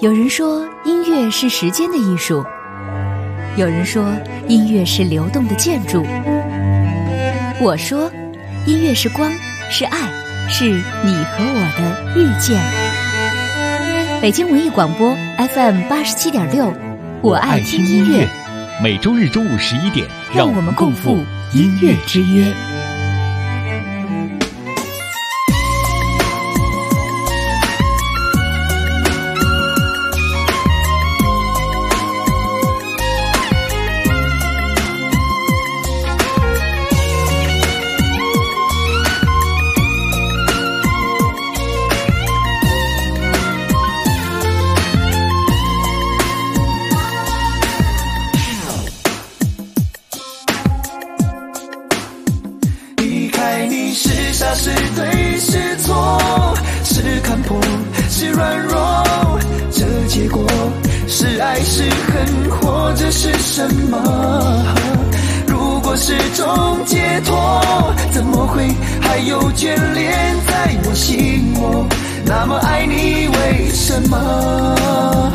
有人说音乐是时间的艺术，有人说音乐是流动的建筑，我说音乐是光，是爱，是你和我的遇见。北京文艺广播 FM87.6，我爱听音乐。 每周日中午11点， 让我们共赴音乐之约。 是对是错，是看破是软弱，这结果是爱是恨或者是什么？如果是种解脱，怎么会还有眷恋在我心窝？那么爱你为什么？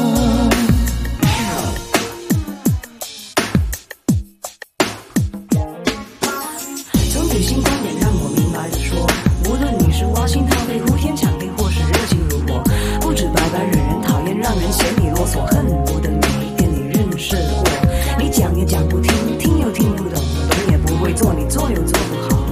从女性观点让我明白的说，无论你是挖心掏肺、呼天抢地，或是热情如火，不止白白惹人讨厌，让人嫌你啰嗦，恨不得每一天你认识我。你讲也讲不听，听又听不懂，懂也不会做，你做又做不好。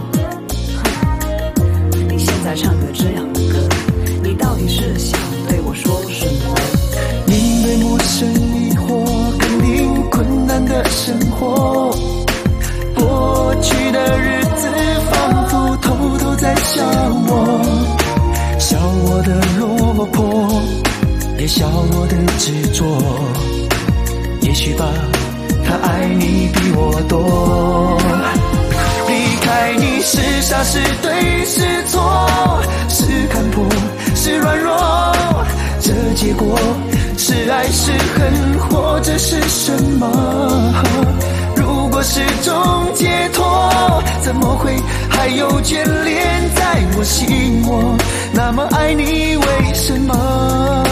你现在唱个这样的歌，你到底是想对我说什么？ 面对陌生疑惑，肯定困难的生活，过去的日子仿佛偷偷在笑我，笑我的落魄，也笑我的执着。也许吧，他爱你比我多。离开你是傻是对是错，是看破是软弱，这结果是爱是恨或者是什么？如果是种解脱，怎么会还有眷恋在我心窝？那么爱你为什么？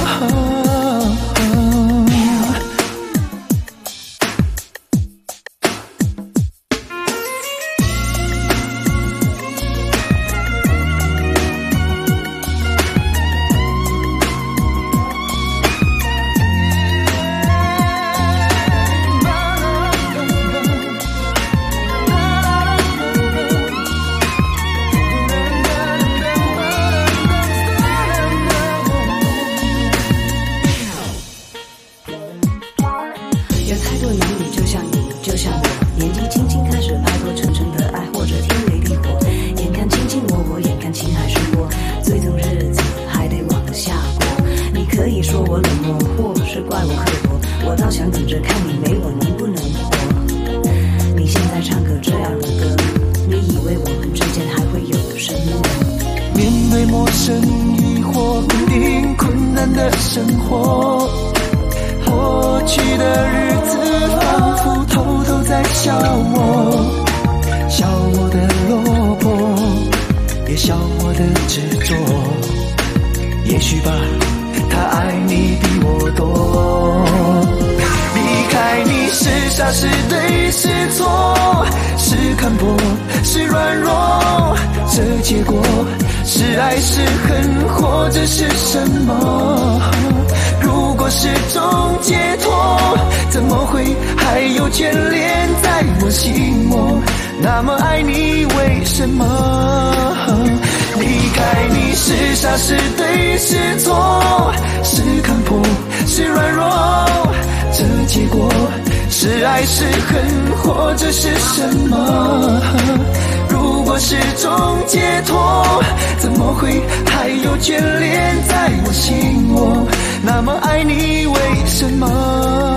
生活，过去的日子仿佛偷偷在笑我，笑我的落魄，也笑我的执着。也许吧，他爱你比我多。离开你是傻是对是错，是看破是软弱，这结果是爱是恨或者是什么？如果是种解脱，怎么会还有眷恋在我心窝？那么爱你为什么？离开你是傻是对是错，是看破是软弱，这结果是爱是恨或者是什么？如果是种解脱，怎么会还有眷恋在我心窝？那么爱你为什么？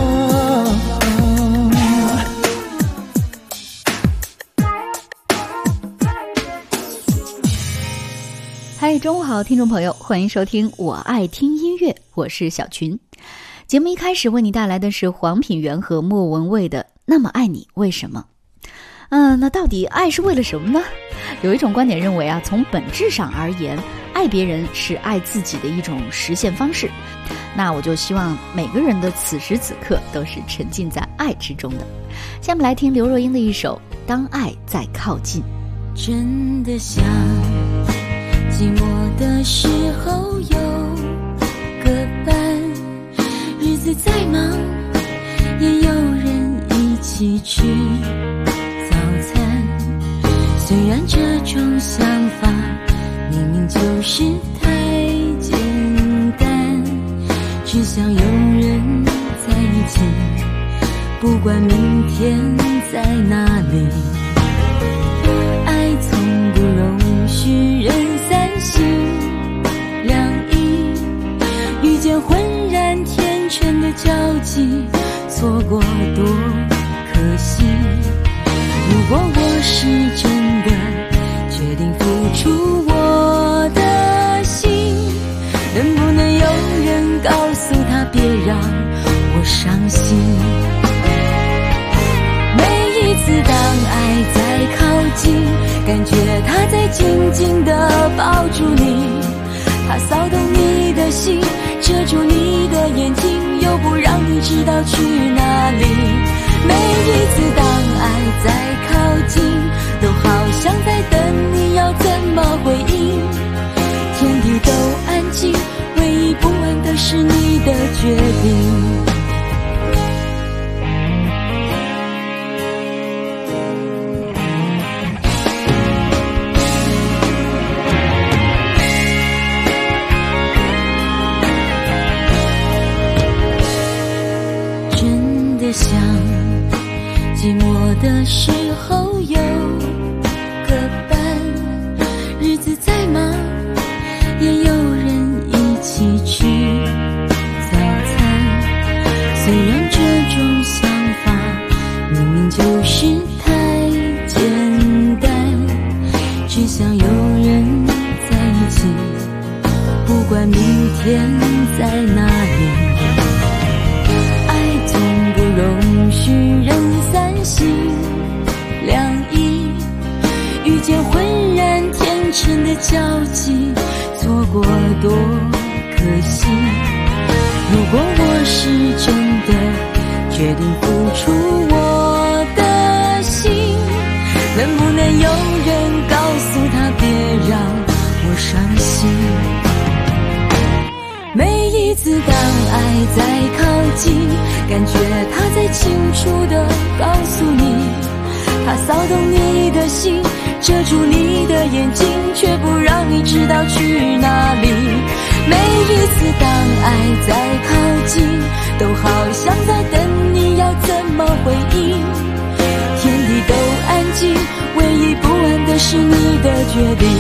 嗨，中午好，听众朋友，欢迎收听我爱听音乐，我是小群。节目一开始为你带来的是黄品源和莫文蔚的《那么爱你为什么》。那到底爱是为了什么呢？有一种观点认为从本质上而言，爱别人是爱自己的一种实现方式。 那我就希望每个人的此时此刻都是沉浸在爱之中的。下面来听刘若英的一首《当爱再靠近》。 真的想寂寞的时候有个伴，日子再忙也有人一起吃早餐。虽然这种想法明明就是太简单，只想有人在一起，不管明天在哪里。爱从不容许人三心两意，遇见浑然天成的交集，错过多可惜。如果我是真的决定付出我的心，能不能有人告诉他别让我伤心。每一次当爱在靠近，感觉他在紧紧地抱住你，他骚动你的心，遮住你的眼睛，又不让你知道去哪里。每一次当爱在靠近，都好像在等你要怎么回应。天地都安静，唯一不安的是你的决定。想寂寞的时候有个伴，日子再忙也有人一起吃早餐。虽然这种想法明明就是太简单，只想有人在一起，不管明天在哪里。容许人三心两意，遇见浑然天成的交集，错过多可惜。如果我是真的决定付出我的心，能不能有人告诉他别让我伤心。每一次当爱在靠近，感觉他在清楚地告诉你，他骚动你的心，遮住你的眼睛，却不让你知道去哪里。每一次当爱在靠近，都好像在等你要怎么回应。天地都安静，唯一不安的是你的决定。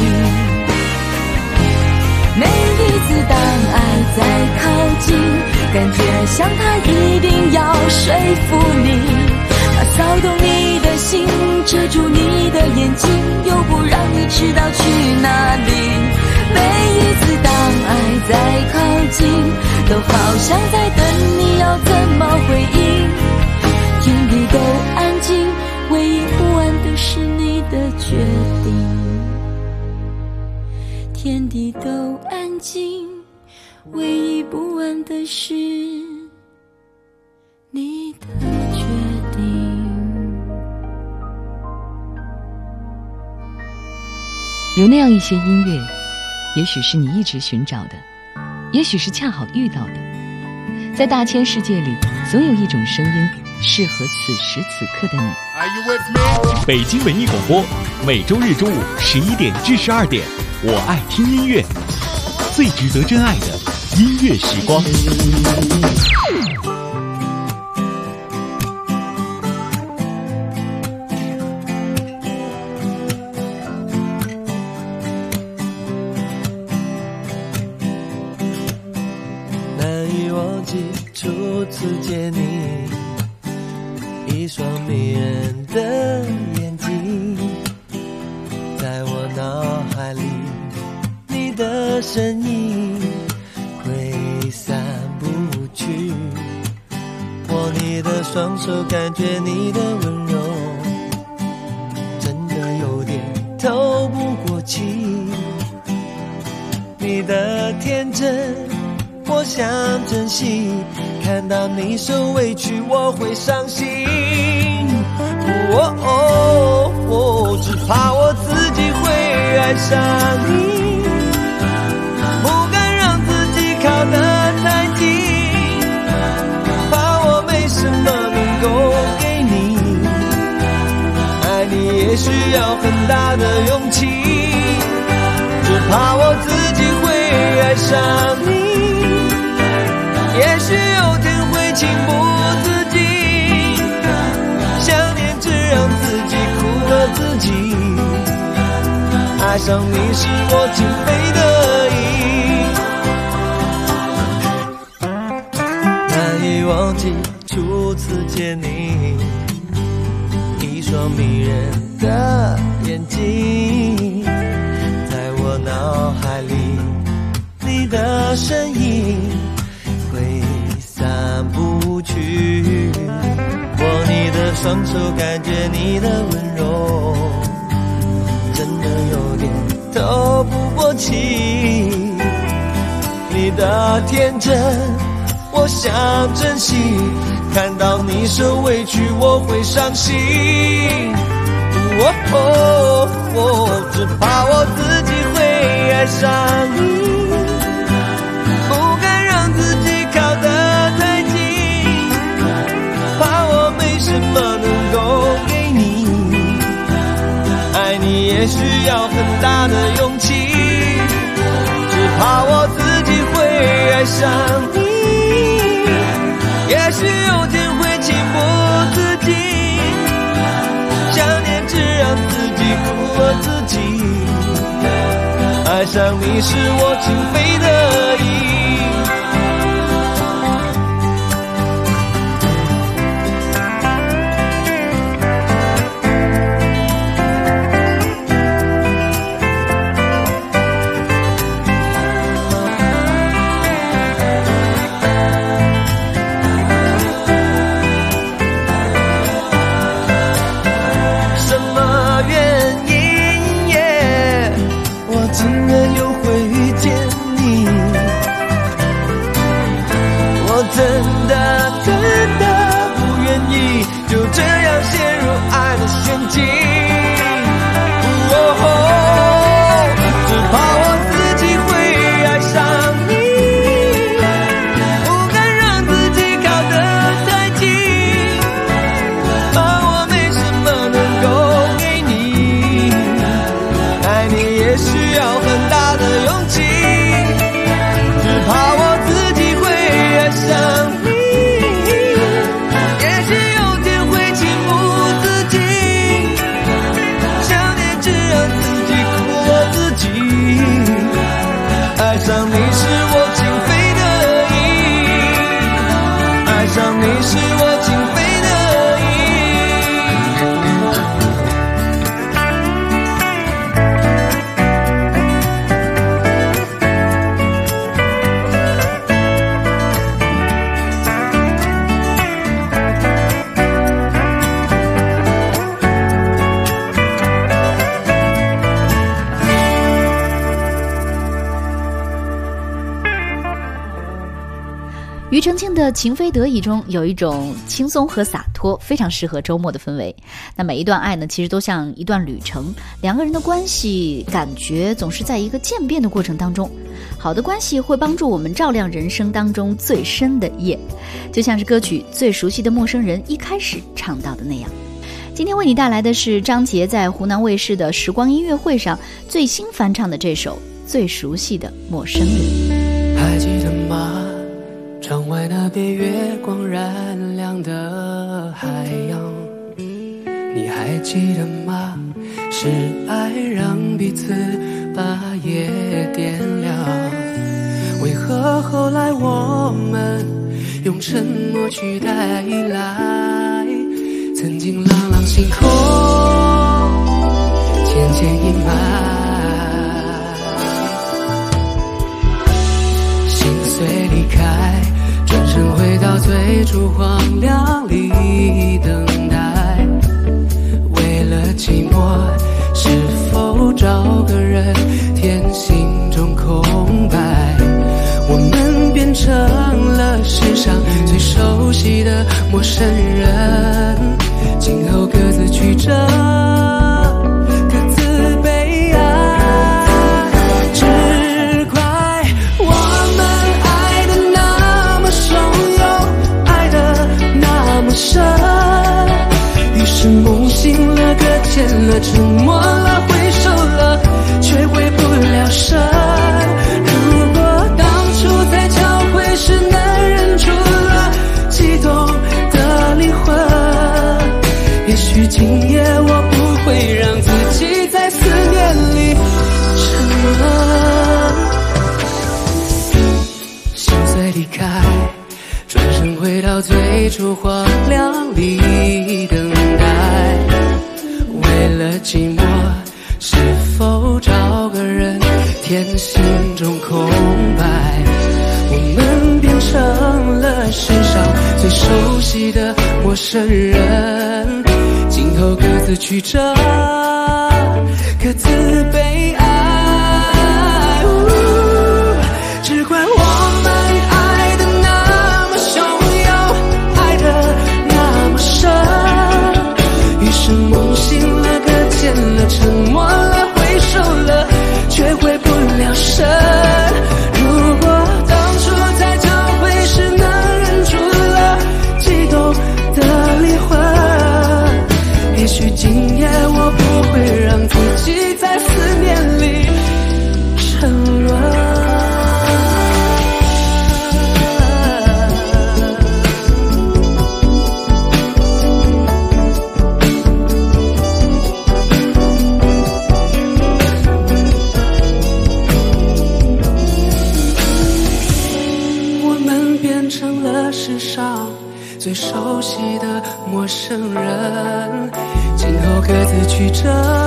每一次当爱在靠近，感觉像他一定要说服你，他骚动你的心，遮住你的眼睛，又不让你知道去哪里。每一次当爱在靠近，都好像在等你要怎么回应。天地都安静，唯一不安的是你的决定。天地都安静，唯一不安的是你的决定。 有那样一些音乐，也许是你一直寻找的，也许是恰好遇到的。在大千世界里，总有一种声音适合此时此刻的你。 北京文艺广播，每周日中午11点至12点，我爱听音乐，最值得真爱的音乐时光。 难以忘记初次见你，一双迷人的眼睛，在我脑海里，你的身影挥散不去。握你的双手，感觉你的温柔，真的有点透不过气。你的天真，我我想珍惜，看到你受委屈我会伤心。只怕我自己会爱上你，不敢让自己靠得太近，怕我没什么能够给你，爱你也需要很大的勇气，只怕我自己会爱上你，也许有天会情不自禁，想念只让自己苦了自己，爱上你是我情非得已，难以忘记初次见你，一双迷人的眼睛，在我脑海里你的身影挥散不去，握你的双手，感觉你的温柔，真的有点透不过气，你的天真我想珍惜，看到你受委屈我会伤心，只怕我自己会爱上你，不敢让自己靠得太近，怕我没什么能够给你，爱你也需要很大的勇气，只怕我自己会爱上你，也许有天会情不自禁，想念只让自己苦了自己，爱上你是我情非得已。 庾澄庆的《情非得已》中有一种轻松和洒脱，非常适合周末的氛围。那每一段爱呢，其实都像一段旅程，两个人的关系感觉总是在一个渐变的过程当中。好的关系会帮助我们照亮人生当中最深的夜，就像是歌曲《最熟悉的陌生人》一开始唱到的那样。今天为你带来的是张杰在湖南卫视的时光音乐会上最新翻唱的这首《最熟悉的陌生人》。 还记得吗？窗外那边月光燃亮的海洋，你还记得吗？是爱让彼此把夜点亮，为何后来我们用沉默取代依赖？曾经朗朗星空，渐渐阴霾，心碎离开，转身回到最初荒凉里等待，为了寂寞，是否找个人填心中空白？我们变成成了世上最熟悉的陌生人，今后各自曲折，各自悲哀，只怪我们爱的那么汹涌，爱的那么深，于是梦醒了，搁浅了，沉默了，回首了，却回不了神。如果当初才教会是能忍住了悸动的灵魂，也许今夜我不会让自己在思念里沉沦。心碎离开，转身回到最初荒凉里等待，为了寂寞，是否找个人填心中空白？我们变成了世上最熟悉的陌生人，今后各自曲折，各自悲哀。只怪我们爱的那么汹涌，爱的那么深，于是梦醒了，搁浅了，沉默了，回首了，却回不了神。如果当初才教会是能忍住了悸动的灵魂，也许今夜我不会让自己在思念里沉沦。世上最熟悉的陌生人，今后各自曲折，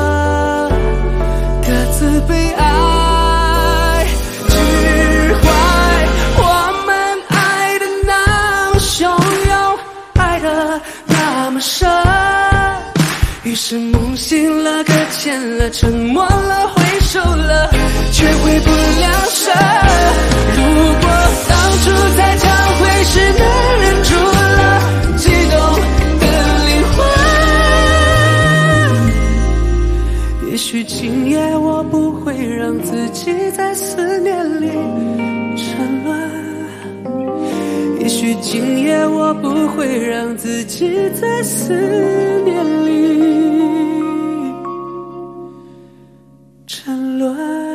各自悲哀。只怪我们爱的那么汹涌，爱的那么深，于是梦醒了，搁浅了，沉默了，回首了，却回不了神。如果当初才教会是能忍住了悸动的灵魂，也许今夜我不会让自己在思念里沉沦，也许今夜我不会让自己在思念里沉沦。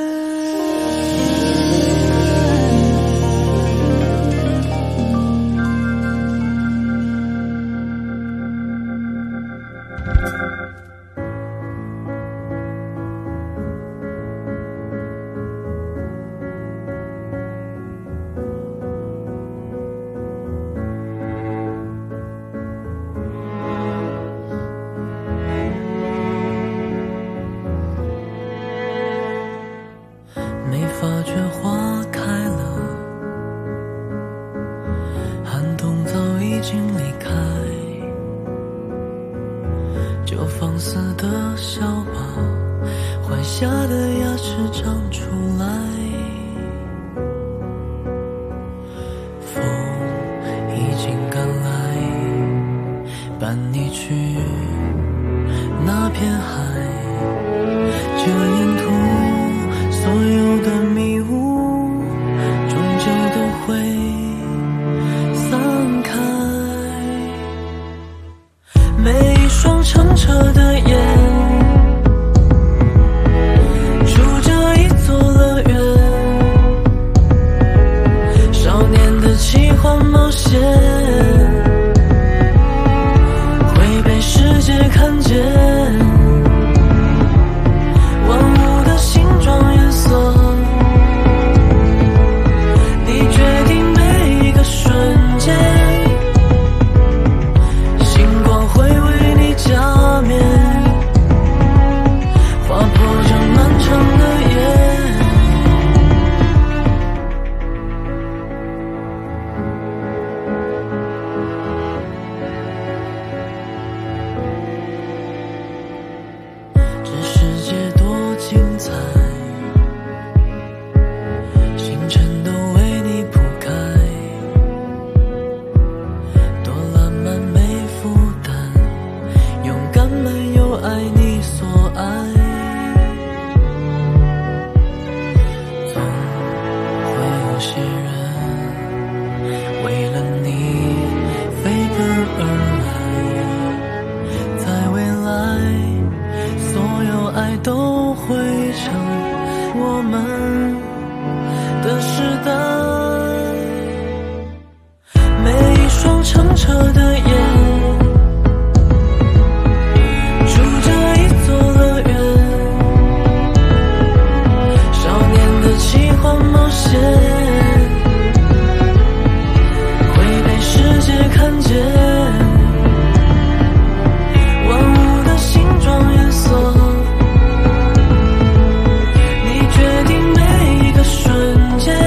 没发觉花开了，寒冬早已经离开，就放肆的笑吧，坏下的牙齿长出来。风已经赶来，伴你去那片海，就沿途所有的迷雾终究都会散开，每一双澄澈的眼住着一座乐园，少年的奇幻冒险会被世界看见，万物的形状颜色，你决定每一个瞬间，星光会为你加冕，划破这漫长的夜。 彻的夜，住着一座乐园，少年的奇幻冒险会被世界看见，万物的形状颜色，你决定每一个瞬间，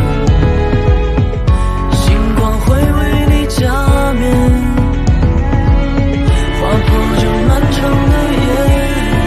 星光会为你加冕，划破这漫长的夜。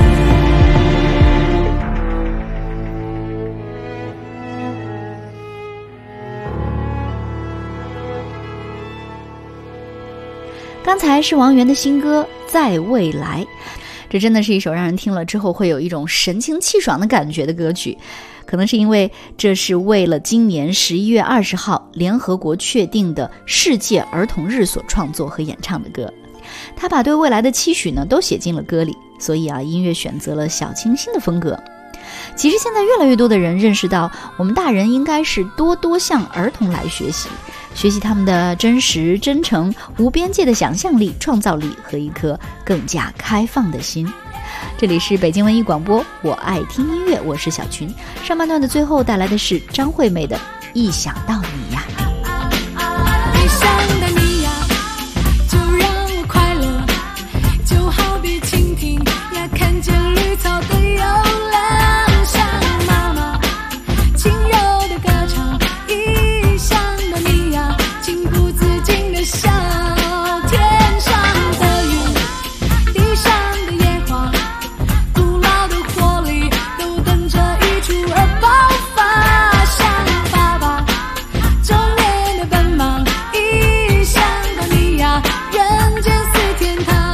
刚才是王源的新歌《在未来》，这真的是一首让人听了之后会有一种神清气爽的感觉的歌曲。可能是因为这是为了今年11月20号联合国确定的世界儿童日所创作和演唱的歌。他把对未来的期许呢都写进了歌里，所以音乐选择了小清新的风格。其实现在越来越多的人认识到，我们大人应该是多多向儿童来学习，学习他们的真实、真诚、无边界的想象力、创造力和一颗更加开放的心。这里是北京文艺广播，我爱听音乐，我是小群。上半段的最后带来的是张惠妹的《一想到你呀》。 一想到你呀，就让我快乐，就好比蜻蜓呀，看见绿草的幽蓝，像妈妈轻柔的歌唱。一想到你呀，情不自禁的笑，天上的云，地上的野花，古老的活力都等着一触而爆发，像爸爸中年的奔忙。一想到你呀，人间似天堂。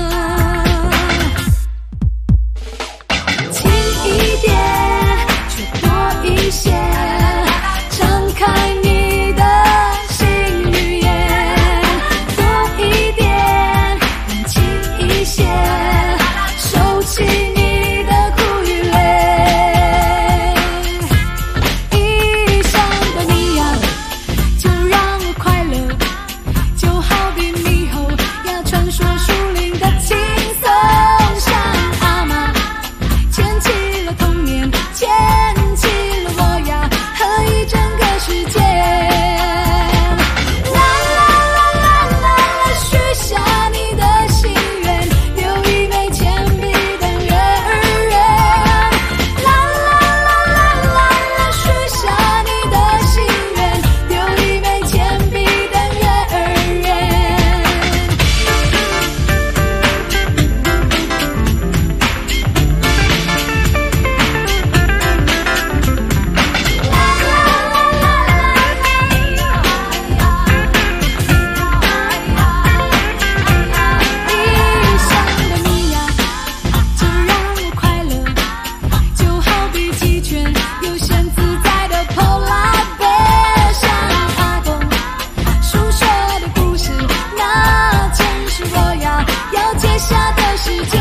轻一点，却多一些，张开你的心语言，多一点，更轻一些，收起你的苦与累。一想到你呀，就让我快乐，就好比猕猴呀，传说树林的轻松，像阿妈牵起了童年，牵起了我呀，和一整个世界。啦啦啦啦啦啦，许下你的心愿，留一枚铅笔等月儿圆。啦啦啦啦啦啦，许下你的心愿，留一枚铅笔等月儿圆。一想到你呀，就让我快乐，就好比鸡犬悠闲自在的跑拉背，像阿公述说的故事，那正是我呀要接下的世界。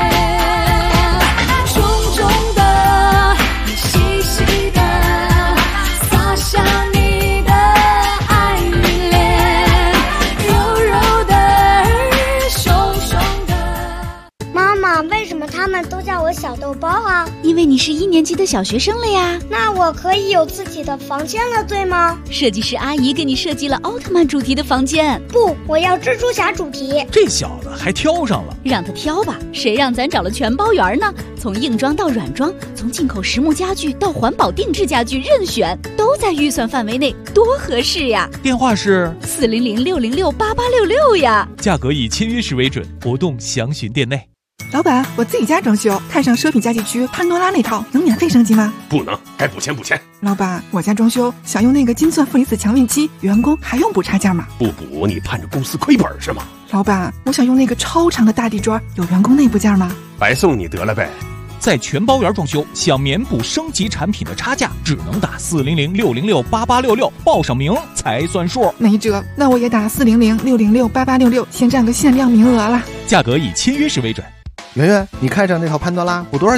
重重的，细细的，洒下你的爱与恋，柔柔的，熊熊的。 妈妈，为什么他们都叫我小豆包啊？ 因为你是1年级的小学生了呀。 那我可以有自己的房间了，对吗？ 设计师阿姨给你设计了奥特曼主题的房间， 不，我要蜘蛛侠主题。 这小子还挑上了。 让他挑吧，谁让咱找了全包圆呢？从硬装到软装，从进口实木家具到环保定制家具，任选，都在预算范围内，多合适呀！ 电话是 400-606-8866呀。 价格以签约时为准，活动详询店内。 老板，我自己家装修，看上奢品家具区潘多拉那套，能免费升级吗？ 不能，该补钱补钱。 老板，我家装修想用那个金钻负离子强运机，员工还用补差价吗？ 不补你盼着公司亏本是吗？ 老板，我想用那个超长的大地砖，有员工内部价吗？ 白送你得了呗。 在全包圆装修，想免补升级产品的差价，只能打400-606-8866，报上名才算数。 没辙，那我也打400-606-8866，先占个限量名额了。 价格以签约时为准。 圆圆，你看上那套潘多拉补多少钱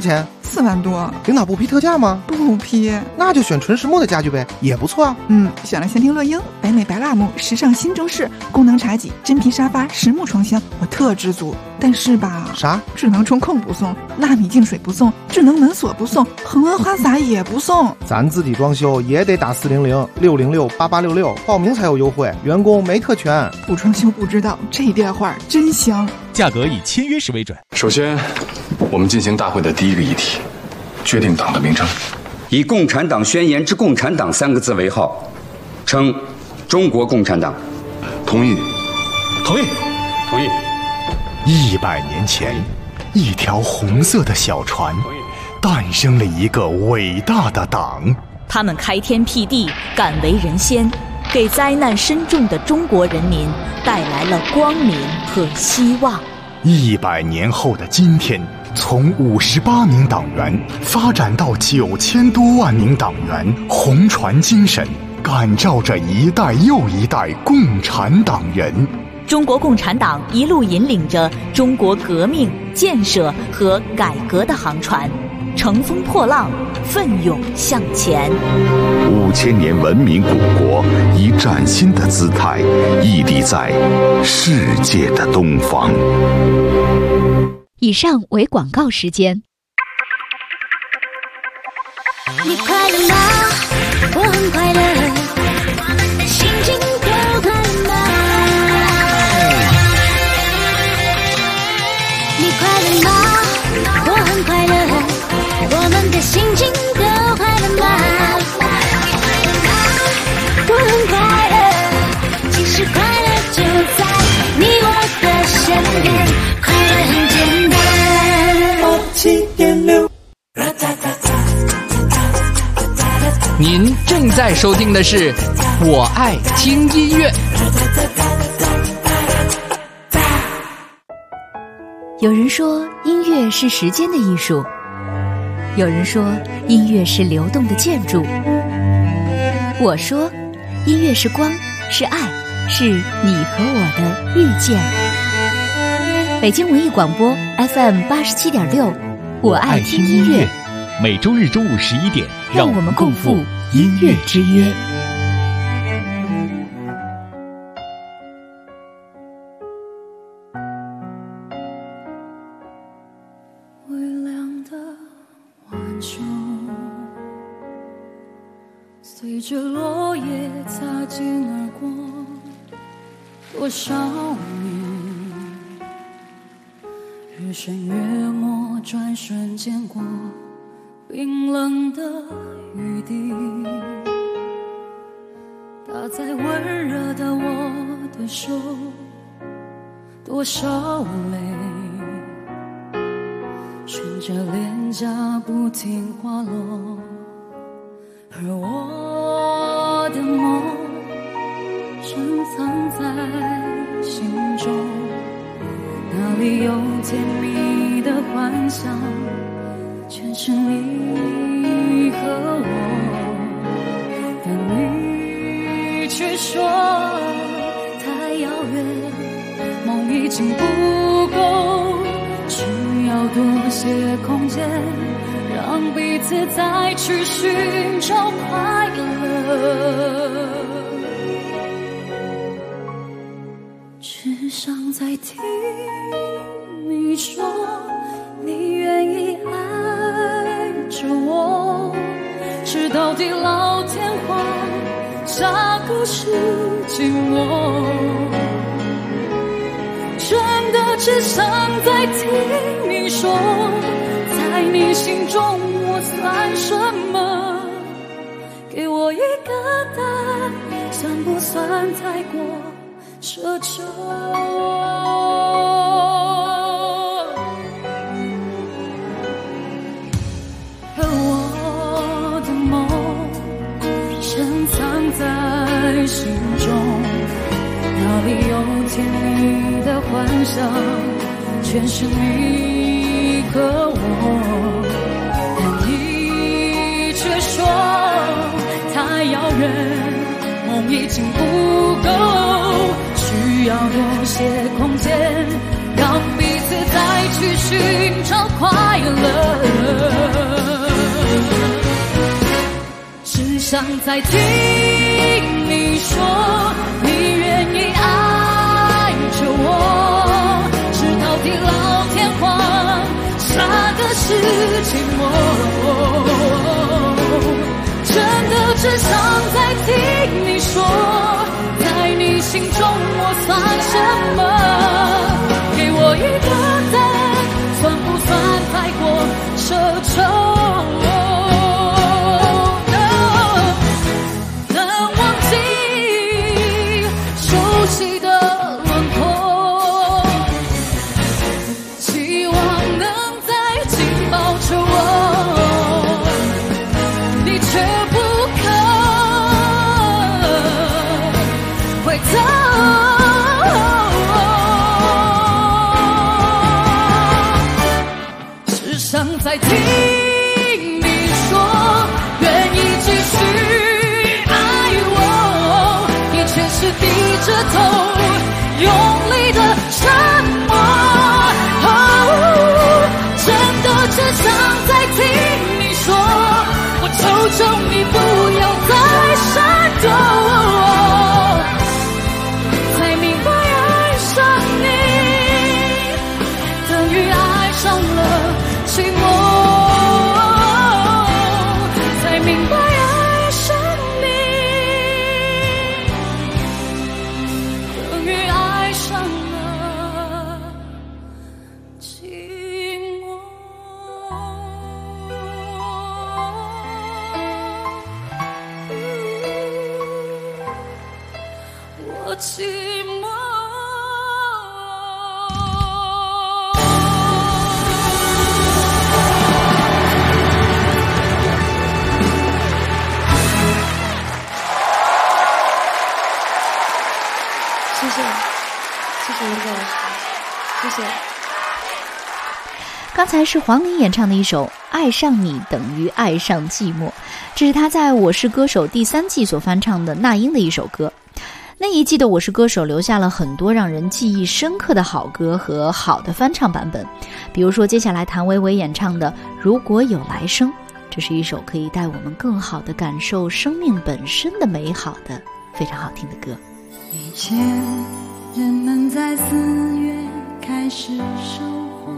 4万多。 领导不批特价吗？ 不批。 那就选纯实木的家具呗，也不错啊。 选了仙庭乐英、北美白蜡木、时尚新中式、功能茶几、真皮沙发、实木床箱，我特知足。但是吧， 啥？ 智能中控不送，纳米净水不送，智能门锁不送，恒温花洒也不送。 咱自己装修也得打400-606-8866报名才有优惠，员工没特权。 不装修不知道，这电话真香。 价格以签约时为准。 首先，我们进行大会的第一个议题，决定党的名称， 以共产党宣言之共产党3个字为号，称中国共产党。 同意。 同意。 同意。 100年前，一条红色的小船，诞生了一个伟大的党。 他们开天辟地，敢为人先，给灾难深重的中国人民带来了光明和希望。 100年后的今天，从58名党员发展到9000多万名党员，红船精神感召着一代又一代共产党人。 中国共产党一路引领着中国革命、建设和改革的航船，乘风破浪，奋勇向前。 5000年文明古国以崭新的姿态屹立在世界的东方。 以上为广告时间。 你快乐吗？我很快乐，心情都快乐吗？ 你快乐吗？我很快乐，我们的心情都快乐吗？我很快乐，其实快乐就在你我的身边，快乐很简单。7.6。 您正在收听的是《我爱听音乐》。 有人说音乐是时间的艺术，有人说音乐是流动的建筑。我说，音乐是光，是爱，是你和我的遇见。北京文艺广播 FM 87.6，我爱听音乐。 每周日中午11点， 让我们共赴音乐之约。 随着落叶擦肩而过，多少年，日升月没，转瞬间过，冰冷的雨滴打在温热的我的手，多少泪顺着脸颊不停滑落。 而我的梦深藏在心中，那里有甜蜜的幻想，全是你和我，但你却说太遥远，梦已经不够，需要多些空间。 让彼此再去寻找快乐，只想再听你说，你愿意爱着我，直到地老天荒，下个世纪末。真的只想再听你说。 在你心中我算什么？给我一个答案，算不算太过奢求？而我的梦深藏在心中，哪里有甜蜜的幻想，全是你。 和我，但你却说太遥远，梦已经不够，需要多些空间，让彼此再去寻找快乐。 常在听你说你愿意爱着我，直到地老天荒，下个世纪末。真的只想再听你说，在你心中我算什么？给我一个答案，算不算太过奢求？在听你说愿意继续爱我，你却是低着头用力的沉默。真的只想再听你说，我求求你不要再闪躲，才明白爱上你等于爱上了寂寞。寂寞。 谢谢文哥老师，谢谢。 刚才是黄龄演唱的一首《爱上你等于爱上寂寞》，这是他在《我是歌手》第3季所翻唱的那英的一首歌。那一季的《我是歌手》留下了很多让人记忆深刻的好歌和好的翻唱版本，比如说接下来谭维维演唱的《如果有来生》，这是一首可以带我们更好地感受生命本身的美好的非常好听的歌。 以前人们在4月开始收获，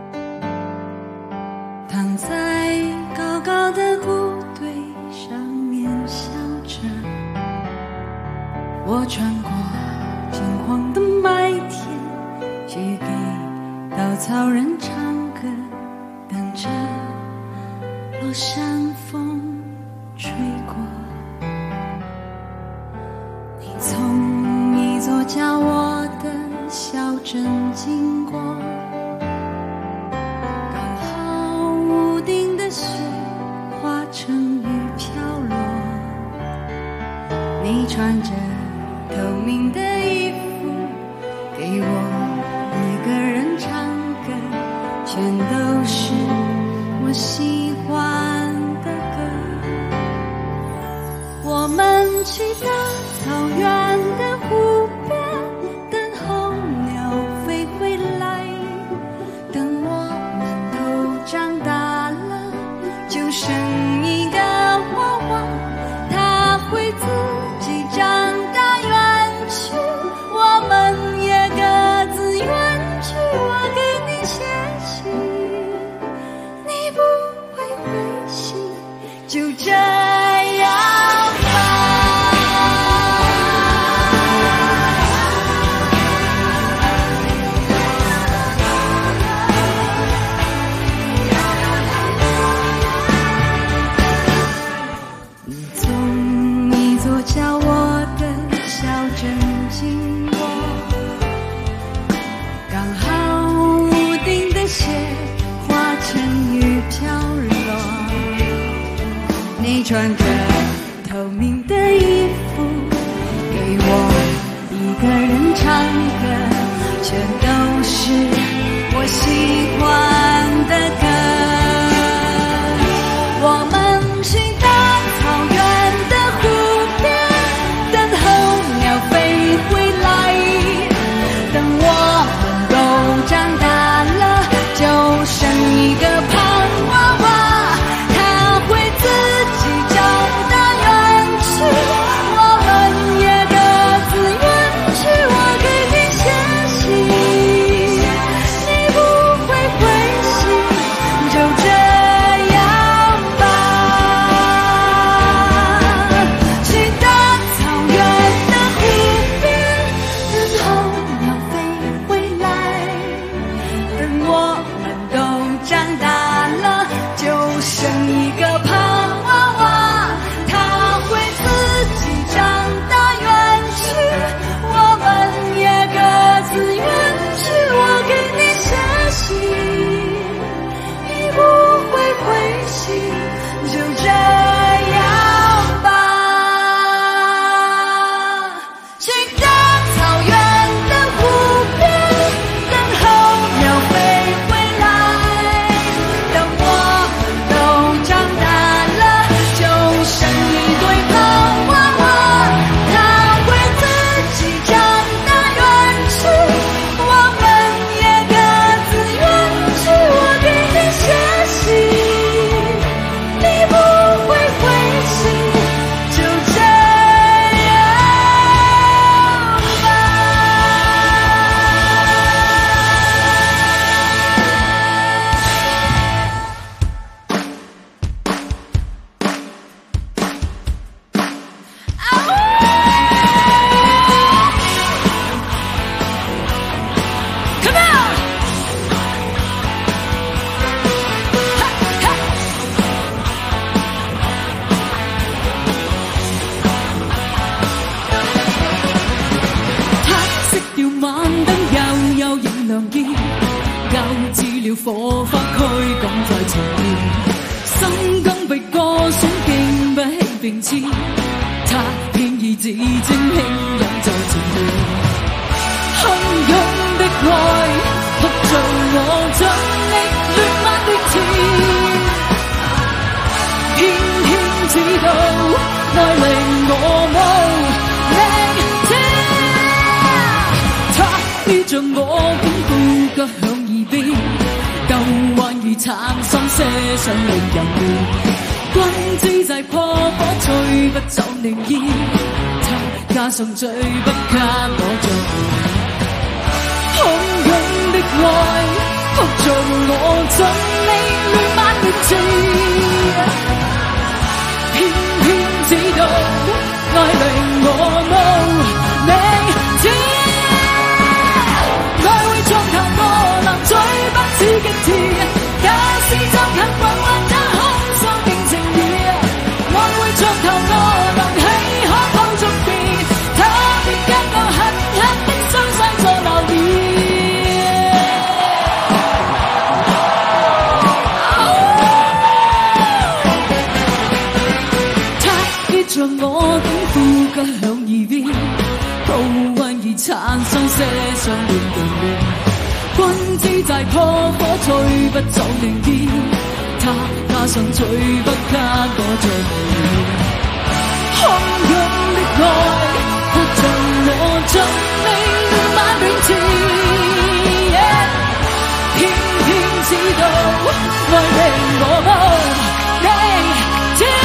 躺在高高的谷堆上面笑着，我穿过金黄的麦田，去给稻草人唱歌，等着落山风吹过。你从一座叫我的小镇经过，刚好屋顶的雪化成雨飘落，你穿着透明的衣服，给我一个人唱歌，全都是我喜欢的歌。我们去大草原的湖边，等候鸟飞回来，等我们都长大了，就生一个娃娃，他会自己长大远去，我们也各自远去。我给你写信，你不会回信，就这样吧。你从一座叫我的小镇经过，刚好屋顶的雪化成雨飘落，你穿着透明的衣服，给我一个人唱歌，全都是我喜欢的歌。我们去大草原的湖边，等候鸟飞回来，等我们都长大了，就生一个胖娃娃，他会自己长大远火花驅趕在前面，心更被歌聲經不起並刺，他偏意志精輕飲在前面，洶湧的愛撲着我盡力亂漫的天，偏偏知道愛令我無力聽，他依着我鞏固腳向耳邊，舊患如殘心寫上令人亂，君子在破火吹不走寧意，他加上最不給我着洶湧的愛撲着我盡力亂漫亂刺，偏偏知道愛令我無力知，愛會撞頭我能最不似極致，假使就近混混他空想變情意，愛會撞頭我能喜可抱足別，他別跟我狠狠的傷勢做留意，像我竟呼吸響耳邊，高溫而殘傷寫上亂定亂，君子在破火吹不走寧意，他加上最不給我着無洶湧的愛撲着我盡力亂漫亂刺，偏偏知道愛令我無力知，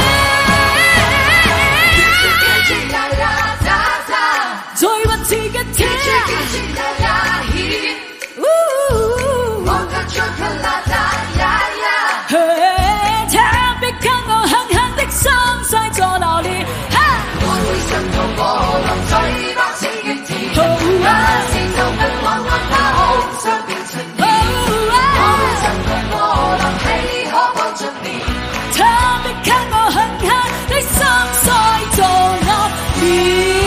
最不似嘅天，他別給我狠狠的傷勢做留戀，愛會滲透我能最不似嘅天，假使就近混混他空想變情意，愛會滲透我能喜可抱着你，他別給我狠狠的傷勢做留戀。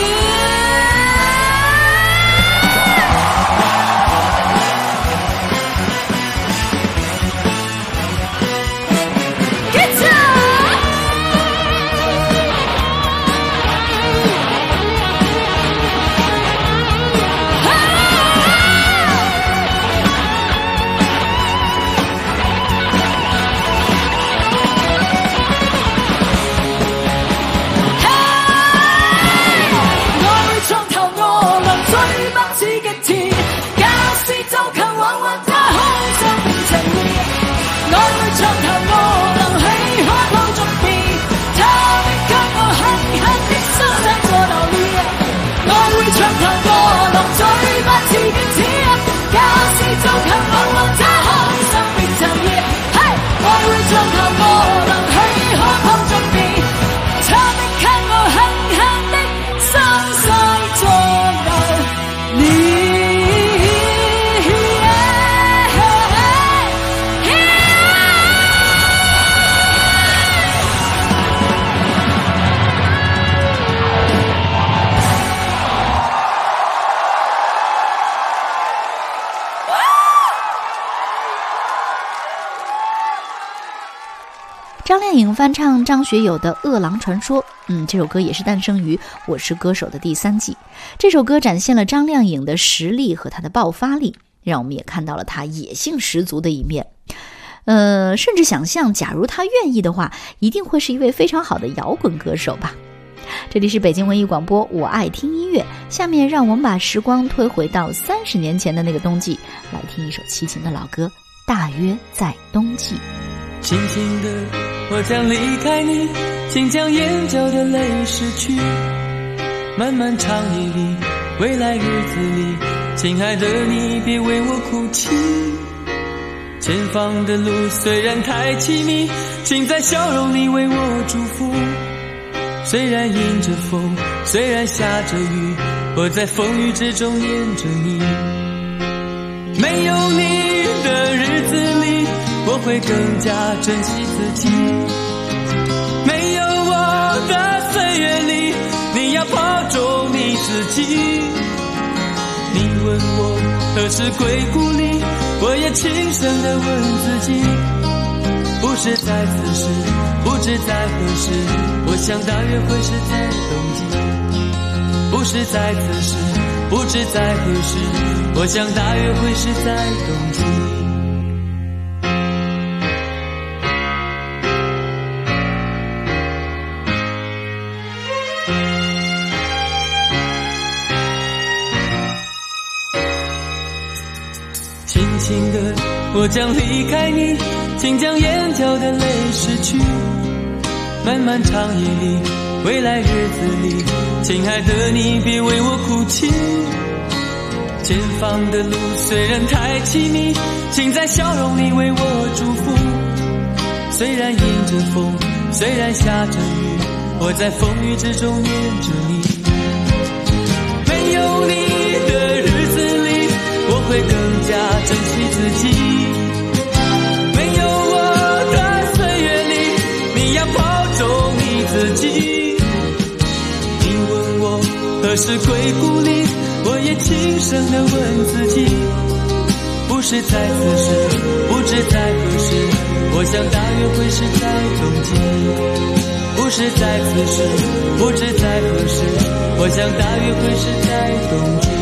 张靓颖翻唱张学友的《饿狼传说》，这首歌也是诞生于《我是歌手》的第3季。这首歌展现了张靓颖的实力和她的爆发力，让我们也看到了她野性十足的一面。甚至想象，假如她愿意的话，一定会是一位非常好的摇滚歌手吧。这里是北京文艺广播，我爱听音乐。下面让我们把时光推回到30年前的那个冬季，来听一首齐秦的老歌《大约在冬季》。 轻轻的我将离开你，请将眼角的泪拭去，漫漫长夜里，未来日子里，亲爱的你别为我哭泣，前方的路虽然太凄迷，请在笑容里为我祝福，虽然迎着风，虽然下着雨，我在风雨之中念着你，没有你的日子里，我会更加珍惜自己，没有我的岁月里，你要保重你自己， 你问我何时归故里，我也轻声地问自己，不是在此时，不知在何时，我想大约会是在冬季。不是在此时，不知在何时，我想大约会是在冬季。轻轻的，我将离开你，请将眼角的泪拭去。漫漫长夜里，未来日子里，亲爱的你别为我哭泣。前方的路虽然太凄迷，请在笑容里为我祝福。虽然迎着风，虽然下着雨，我在风雨之中念着你。没有你的日子里，我会更加珍惜自己。没有我的岁月里，你要保重你自己。你问我何时归故里，我也轻声地问自己，不是在此时，不知在何时，我想大约会是在冬季。不是在此时，不知在何时，我想大约会是在冬季。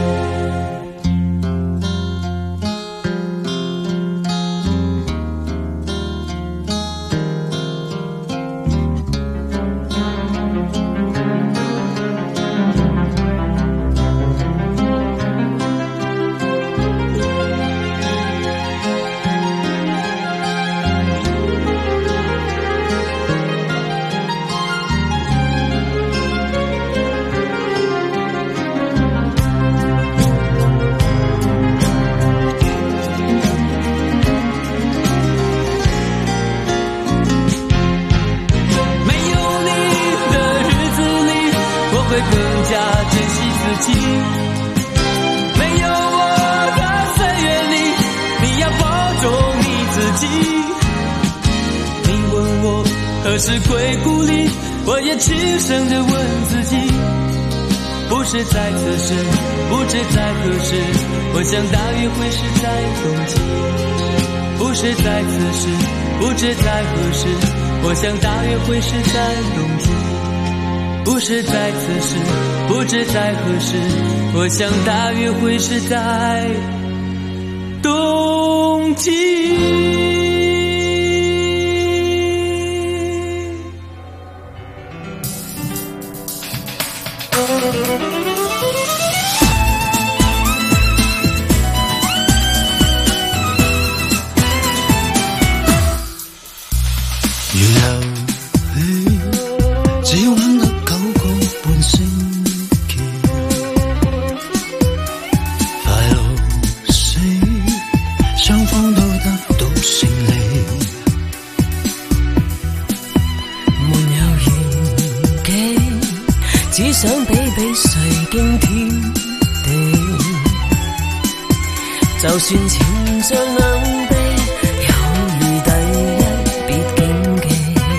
会更加珍惜自己。没有我的岁月里，你要保重你自己。你问我何时归故里，我也轻声地问自己，不是在此时，不知在何时，我想大约会是在冬季。不是在此时，不知在何时，我想大约会是在冬季。不是在此时，不知在何时，我想大约会是在冬季。 只要吻得9個半星期，快樂死，雙方都得到勝利。 沒有嫌棄，只想比誰驚天地。就算前進兩臂，友誼第一，別競技。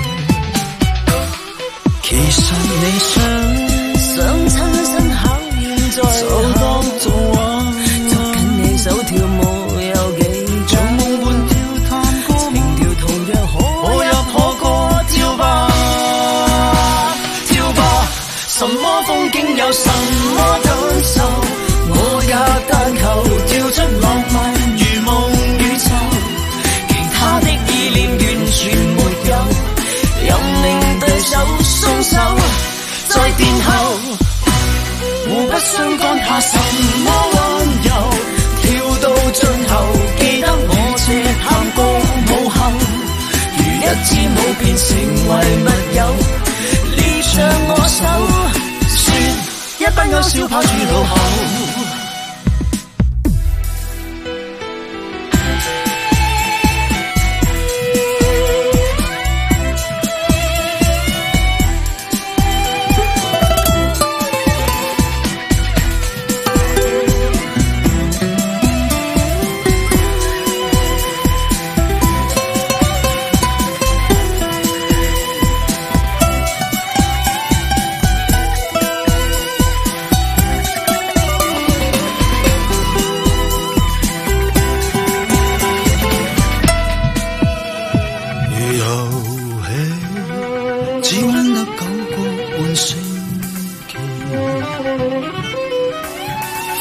其實你想親身考驗在就當做玩，捉緊你手跳舞有幾像夢伴跳探戈，情調同樣可入可過，跳吧跳吧，什麼風景有什麼感受，我也但求跳出浪漫如夢宇宙，其他的意念完全沒有，任令對手鬆手，在殿後互不相干，怕什麼溫柔，跳到盡頭，記得我這喊歌舞後，如一支舞變成為密友，捏着我手，說一班歐小跑住路後。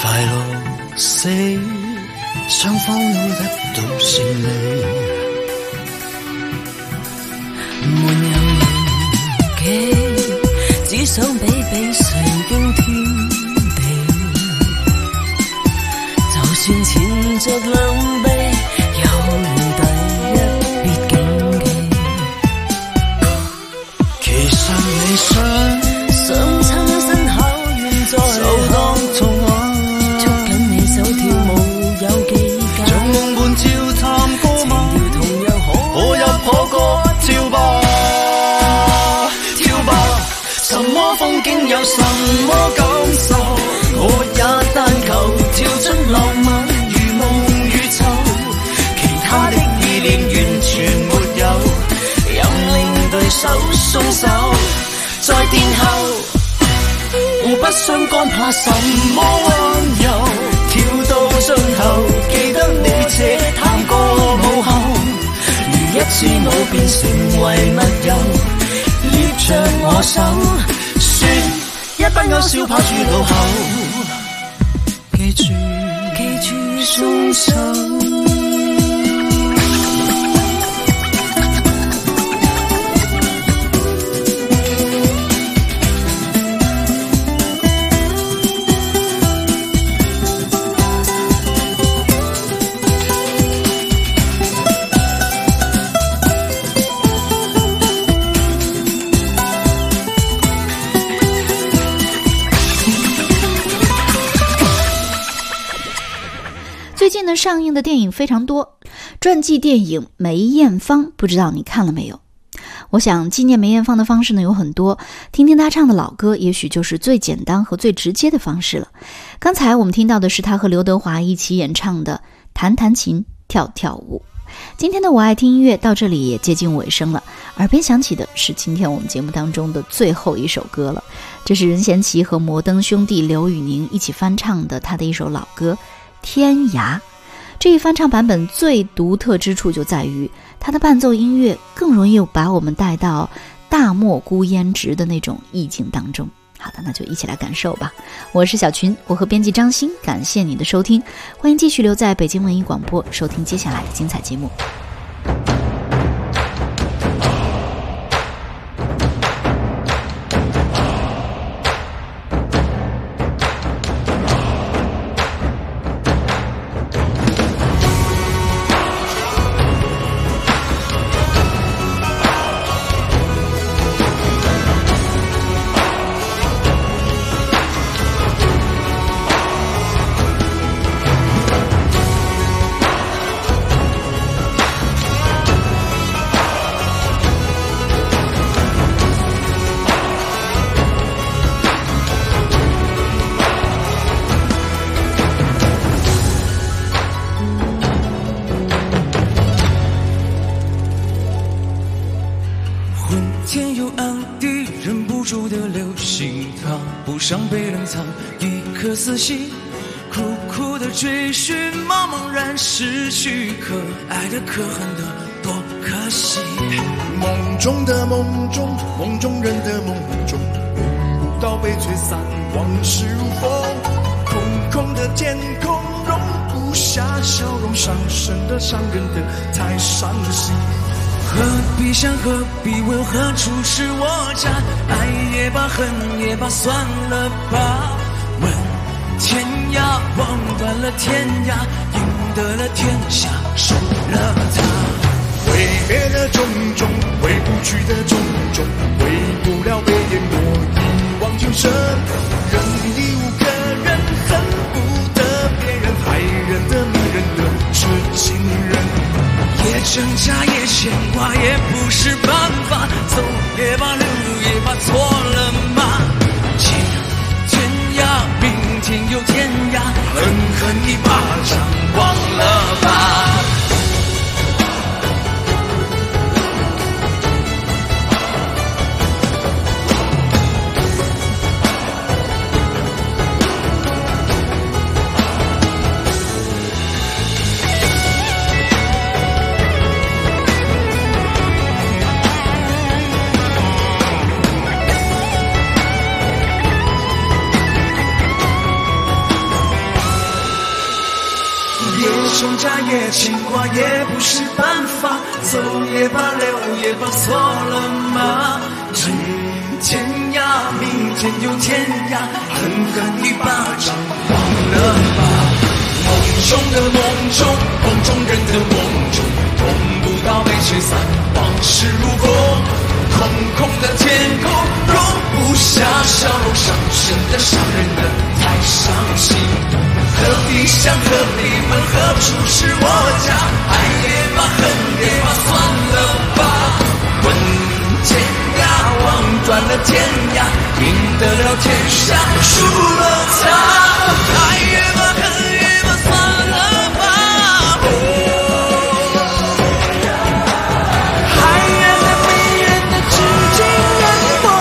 快樂死，雙方都得到勝利。 沒有年紀，只想比誰驚天地。就算纏着兩臂，有如第一別競技。 其實你想親身考驗在就當童話， 捉緊你手跳舞有幾假， 像夢伴照探歌嗎？ 同樣可入可歌，跳吧跳吧，什麼風景有什麼感受，我也但求跳出浪漫如夢與愁，其他的意念完全沒有，任令對手鬆手，在殿後互不相干，怕什麼溫柔，跳到盡頭記得你這探戈舞後，如一支舞變成為密友，捏着我手，說一班勾笑拍住路後，記住鬆手。 最近呢，上映的电影非常多，传记电影梅艳芳不知道你看了没有。我想纪念梅艳芳的方式呢有很多，听听她唱的老歌也许就是最简单和最直接的方式了。刚才我们听到的是她和刘德华一起演唱的弹弹琴跳跳舞。今天的我爱听音乐到这里也接近尾声了，耳边响起的是今天我们节目当中的最后一首歌了，这是任贤齐和摩登兄弟刘宇宁一起翻唱的他的一首老歌天涯。这一翻唱版本最独特之处就在于它的伴奏音乐更容易把我们带到大漠孤烟直的那种意境当中。好的，那就一起来感受吧。我是小群，我和编辑张欣，感谢你的收听，欢迎继续留在北京文艺广播收听接下来的精彩节目。 天有暗地，忍不住的流星，它不想被冷藏，一颗死心，苦苦的追寻，茫茫然失去，可爱的可恨的多可惜。梦中的梦中，梦中人的梦中，不到被吹散，往事如风，空空的天空容不下笑容，伤神的伤人的太伤心。何必想，何必问，何处是我家？爱也罢，恨也罢，算了吧。问天涯，望断了天涯，赢得了天下，输了他。挥别的种种，回不去的种种，回不了被淹没，一往情深。人已无可忍，恨不得别人，害人的迷人的是情人。也挣扎，也牵挂，也不是办法。走也罢，路也罢，错了吗？今天涯，明天又天涯，狠狠一巴掌，忘了吧。 也挣扎也牵挂也不是办法，走也罢留也罢，错了吗？今天呀明天又天涯，狠狠一巴掌忘了吧。梦中的梦中，梦中人的梦中，碰不到被吹散，往事如风。空空的天空容不下笑容伤神的伤人的太伤心。何必想何必问何处是我家，爱也罢恨也罢算了吧。问天涯望断了天涯，赢得了天下输了他，爱也罢恨也罢算了吧。海远的迷人的至今人过，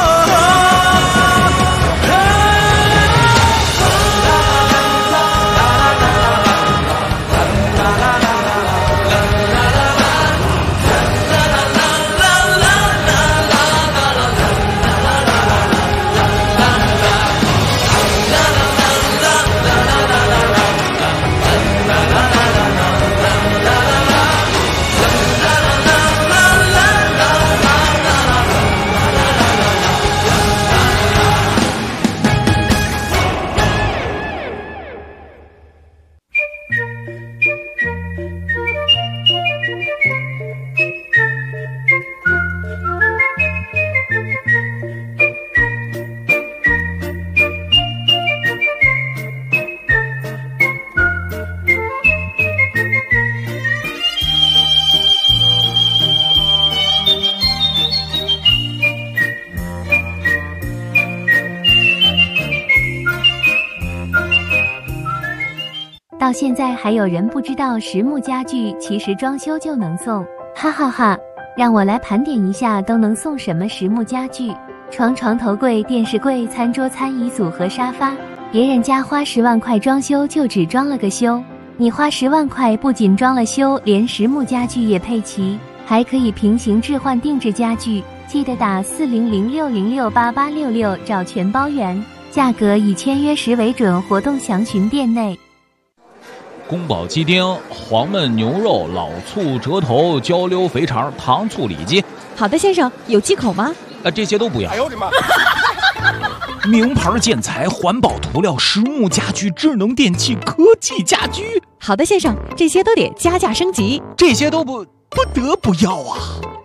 到现在还有人不知道实木家具其实装修就能送，哈哈哈！让我来盘点一下都能送什么实木家具：床、床头柜、电视柜、餐桌、餐椅组和沙发。别人家花10万块装修就只装了个修，你花10万块不仅装了修，连实木家具也配齐，还可以平行置换定制家具。记得打40060688866找全包圆，价格以签约时为准，活动详询店内。 宫保鸡丁、黄焖牛肉、老醋、折头、焦溜肥肠、糖醋里脊。 好的，先生，有忌口吗？ 这些都不要。 哎呦我的妈！ 名牌建材、环保涂料、实木家具、智能电器、科技家居。 好的，先生，这些都得加价升级。 这些都不得不要啊！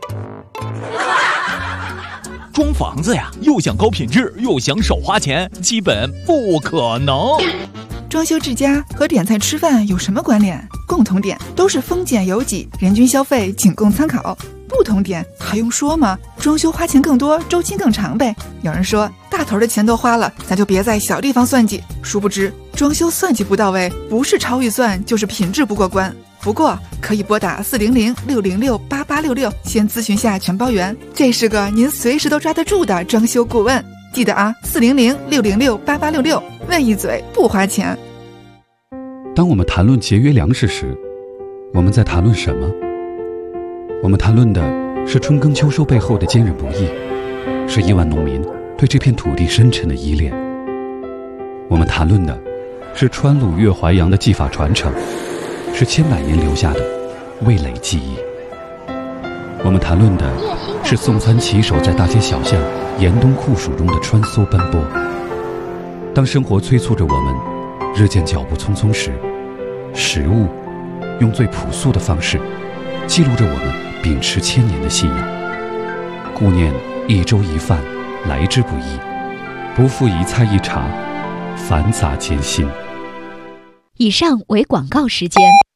装房子呀，又想高品质，又想少花钱，基本不可能。 装修之家和点菜吃饭有什么关联？共同点都是丰俭由己，人均消费仅供参考。不同点还用说吗？装修花钱更多，周期更长呗。有人说大头的钱都花了，咱就别在小地方算计。殊不知装修算计不到位，不是超预算就是品质不过关。不过可以拨打40060688866先咨询下全包圆，这是个您随时都抓得住的装修顾问。记得啊，40060688866，问一嘴不花钱。 当我们谈论节约粮食时，我们在谈论什么？我们谈论的是春耕秋收背后的坚韧不易，是亿万农民对这片土地深沉的依恋。我们谈论的是川鲁粤淮扬的技法传承，是千百年留下的味蕾记忆。我们谈论的是送餐骑手在大街小巷严冬酷暑中的穿梭奔波。当生活催促着我们日渐脚步匆匆时，食物用最朴素的方式记录着我们秉持1000年的信仰。顾念一粥一饭来之不易，不负一菜一茶繁杂艰辛。 以上为广告时间。